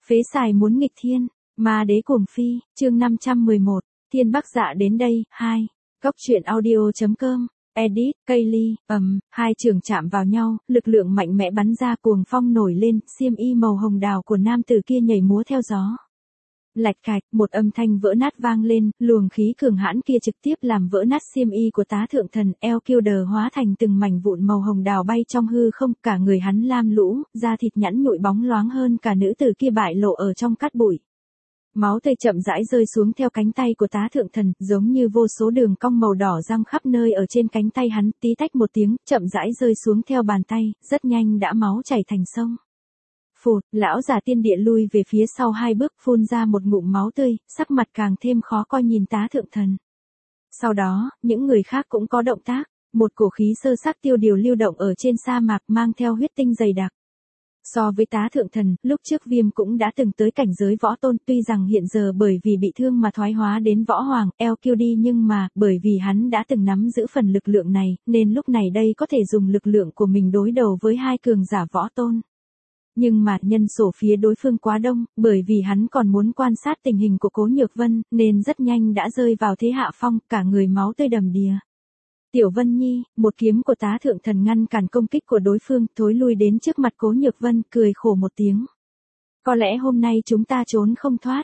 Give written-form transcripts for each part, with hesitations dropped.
Phế xài muốn nghịch thiên, ma đế cuồng phi, chương 511, thiên bắc dạ đến đây, 2. Góc truyện audio.com, edit, Kaylee, hai trường chạm vào nhau, lực lượng mạnh mẽ bắn ra cuồng phong nổi lên, xiêm y màu hồng đào của nam tử kia nhảy múa theo gió. Lạch cạch, một âm thanh vỡ nát vang lên, luồng khí cường hãn kia trực tiếp làm vỡ nát xiêm y của tá thượng thần, eo kiêu đờ hóa thành từng mảnh vụn màu hồng đào bay trong hư không, cả người hắn lam lũ, da thịt nhẵn nhụi bóng loáng hơn cả nữ tử kia bại lộ ở trong cát bụi. Máu tươi chậm rãi rơi xuống theo cánh tay của tá thượng thần, giống như vô số đường cong màu đỏ răng khắp nơi ở trên cánh tay hắn, tí tách một tiếng, chậm rãi rơi xuống theo bàn tay, rất nhanh đã máu chảy thành sông. Phụt, lão già tiên địa lui về phía sau 2 bước, phun ra một ngụm máu tươi, sắc mặt càng thêm khó coi nhìn tá thượng thần. Sau đó, những người khác cũng có động tác, một cổ khí sơ sắc tiêu điều lưu động ở trên sa mạc mang theo huyết tinh dày đặc. So với tá thượng thần, lúc trước Viêm cũng đã từng tới cảnh giới võ tôn, tuy rằng hiện giờ bởi vì bị thương mà thoái hóa đến võ hoàng, eo kiêu đi, nhưng mà, bởi vì hắn đã từng nắm giữ phần lực lượng này, nên lúc này đây có thể dùng lực lượng của mình đối đầu với 2 cường giả võ tôn. Nhưng mà nhân số phía đối phương quá đông, bởi vì hắn còn muốn quan sát tình hình của Cố Nhược Vân, nên rất nhanh đã rơi vào thế hạ phong, cả người máu tươi đầm đìa. Tiểu Vân Nhi, một kiếm của tá thượng thần ngăn cản công kích của đối phương, thối lui đến trước mặt Cố Nhược Vân, cười khổ một tiếng. Có lẽ hôm nay chúng ta trốn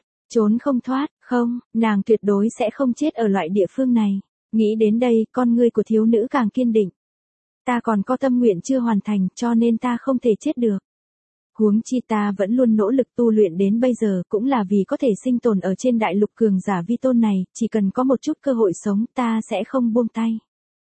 không thoát, không, nàng tuyệt đối sẽ không chết ở loại địa phương này. Nghĩ đến đây, con ngươi của thiếu nữ càng kiên định. Ta còn có tâm nguyện chưa hoàn thành, cho nên ta không thể chết được. Huống chi ta vẫn luôn nỗ lực tu luyện đến bây giờ, cũng là vì có thể sinh tồn ở trên đại lục cường giả vi tôn này, chỉ cần có một chút cơ hội sống, ta sẽ không buông tay.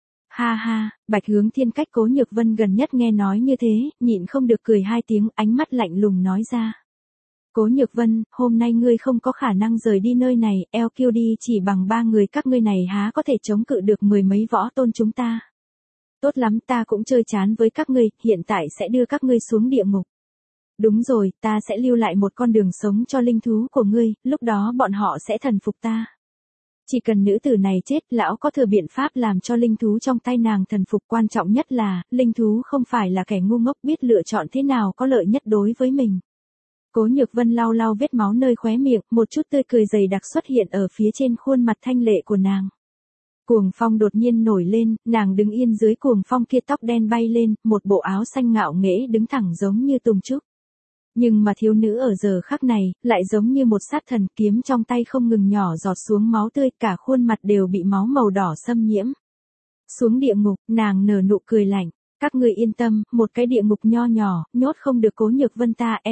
Ha ha, Bạch Hướng Thiên cách Cố Nhược Vân gần nhất nghe nói như thế, nhịn không được cười 2 tiếng, ánh mắt lạnh lùng nói ra. Cố Nhược Vân, hôm nay ngươi không có khả năng rời đi nơi này, eo kiêu đi, chỉ bằng 3 người các ngươi này há có thể chống cự được 10 mấy võ tôn chúng ta. Tốt lắm, ta cũng chơi chán với các ngươi, hiện tại sẽ đưa các ngươi xuống địa ngục. Đúng rồi, ta sẽ lưu lại một con đường sống cho linh thú của ngươi, lúc đó bọn họ sẽ thần phục ta. Chỉ cần nữ tử này chết, lão có thừa biện pháp làm cho linh thú trong tay nàng thần phục, quan trọng nhất là, linh thú không phải là kẻ ngu ngốc, biết lựa chọn thế nào có lợi nhất đối với mình. Cố Nhược Vân lau lau vết máu nơi khóe miệng, một chút tươi cười dày đặc xuất hiện ở phía trên khuôn mặt thanh lệ của nàng. Cuồng phong đột nhiên nổi lên, nàng đứng yên dưới cuồng phong kia, tóc đen bay lên, một bộ áo xanh ngạo nghễ đứng thẳng giống như tùng trúc. Nhưng mà thiếu nữ ở giờ khắc này, lại giống như một sát thần, kiếm trong tay không ngừng nhỏ giọt xuống máu tươi, cả khuôn mặt đều bị máu màu đỏ xâm nhiễm. Xuống địa ngục, nàng nở nụ cười lạnh, các ngươi yên tâm, một cái địa ngục nho nhỏ, nhốt không được Cố Nhược Vân ta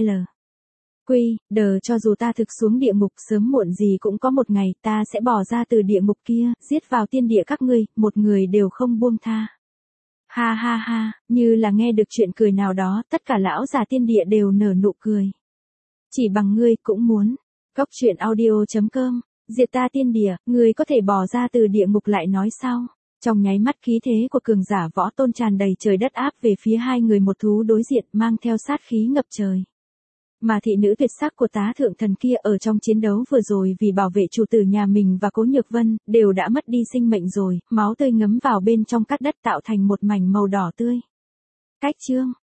cho dù ta thực xuống địa ngục, sớm muộn gì cũng có một ngày, ta sẽ bỏ ra từ địa ngục kia, giết vào tiên địa các ngươi, một người đều không buông tha. Ha ha ha, như là nghe được chuyện cười nào đó, tất cả lão già tiên địa đều nở nụ cười. Chỉ bằng ngươi cũng muốn. Góc truyện audio.com, diệt ta tiên địa, ngươi có thể bỏ ra từ địa ngục lại nói sao? Trong nháy mắt khí thế của cường giả võ tôn tràn đầy trời đất áp về phía 2 người một thú đối diện, mang theo sát khí ngập trời. Mà thị nữ tuyệt sắc của tá thượng thần kia ở trong chiến đấu vừa rồi vì bảo vệ chủ tử nhà mình và Cố Nhược Vân, đều đã mất đi sinh mệnh rồi, máu tươi ngấm vào bên trong cát đất tạo thành một mảnh màu đỏ tươi. Cách chương